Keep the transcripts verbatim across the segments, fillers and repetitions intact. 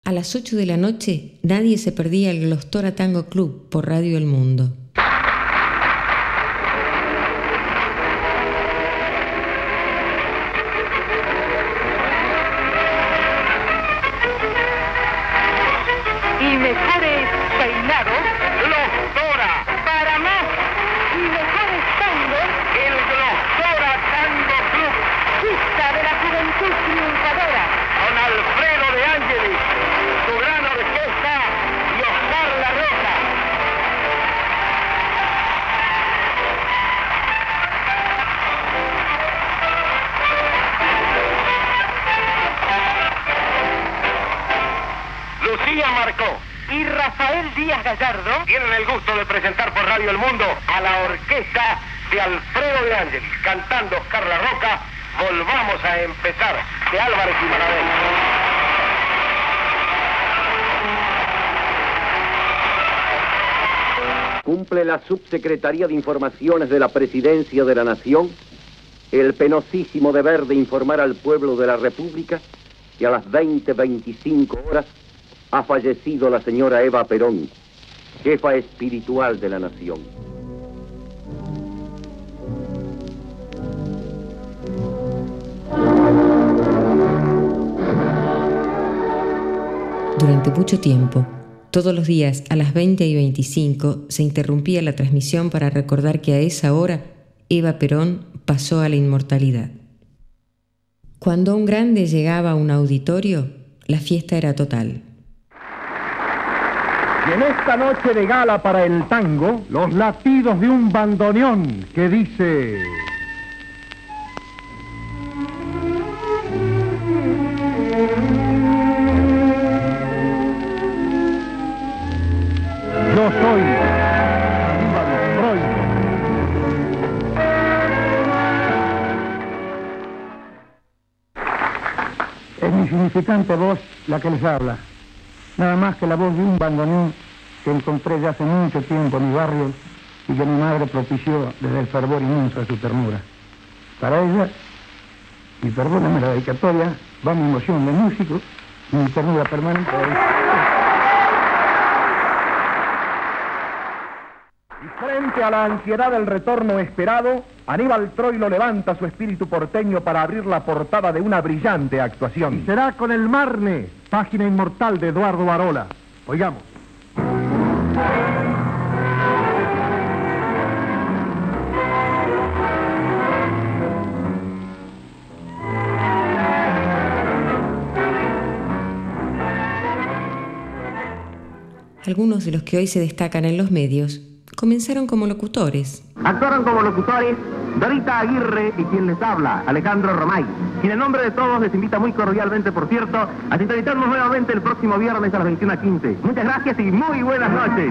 A las ocho de la noche, nadie se perdía el Glostora Tango Club por Radio El Mundo. Y mejores peinados, Glostora. Para más y mejores tangos, el Glostora Tango Club. Fiesta de la juventud triunfadora. Con Alfredo de Ángeles, su gran orquesta y Oscar La Roca. Lucía Marcó y Rafael Díaz Gallardo tienen el gusto de presentar por Radio El Mundo a la orquesta de Alfredo de Ángeles, cantando Oscar La Roca. Volvamos a empezar, de Álvarez y Marabel. Cumple la Subsecretaría de Informaciones de la Presidencia de la Nación el penosísimo deber de informar al pueblo de la República que a las veinte veinticinco horas ha fallecido la señora Eva Perón, jefa espiritual de la nación. Durante mucho tiempo, todos los días a las veinte y veinticinco se interrumpía la transmisión para recordar que a esa hora Eva Perón pasó a la inmortalidad. Cuando un grande llegaba a un auditorio, la fiesta era total. Y en esta noche de gala para el tango, los latidos de un bandoneón que dice... Yo soy Aníbal Troilo. Es mi significante voz la que les habla. Nada más que la voz de un bandoneón que encontré ya hace mucho tiempo en mi barrio y que mi madre propició desde el fervor inmenso de su ternura. Para ella, y perdóname la dedicatoria, va mi emoción de músico y mi ternura permanente. Y frente a la ansiedad del retorno esperado, Aníbal Troilo levanta su espíritu porteño para abrir la portada de una brillante actuación. Y será con El Marne, página inmortal de Eduardo Barola. Oigamos. Algunos de los que hoy se destacan en los medios comenzaron como locutores. Actuaron como locutores Dorita Aguirre y quien les habla, Alejandro Romay, quien en nombre de todos les invita muy cordialmente, por cierto, a sintonizarnos nuevamente el próximo viernes a las veintiuna quince. Muchas gracias y muy buenas noches.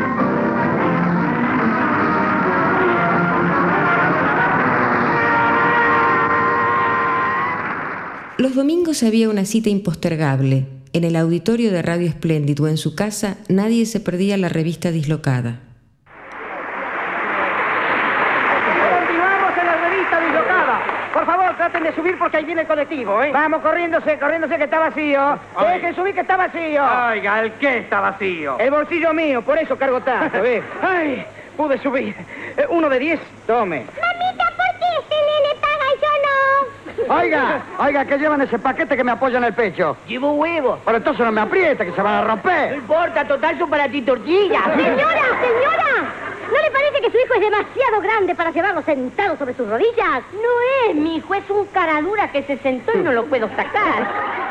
Los domingos había una cita impostergable. En el auditorio de Radio Espléndido o en su casa, nadie se perdía la revista Dislocada. Continuamos en la revista Dislocada. Por favor, traten de subir porque ahí viene el colectivo, ¿eh? Vamos, corriéndose, corriéndose que está vacío. Dejen subir que está vacío. Oiga, ¿el qué está vacío? El bolsillo mío, por eso cargo tanto, ¿ves? Ay, pude subir. Eh, uno de diez, tome. Mamita, ¿por qué este nene paga y yo no? Oiga, oiga, que llevan ese paquete que me apoya en el pecho. Llevo huevos. Pero entonces no me apriete, que se van a No romper. importa, total son para ti tortillas. Señora, señora, ¿no le parece que su hijo es demasiado grande para llevarlo sentado sobre sus rodillas? No es, mi hijo, es un caradura que se sentó y no lo puedo sacar.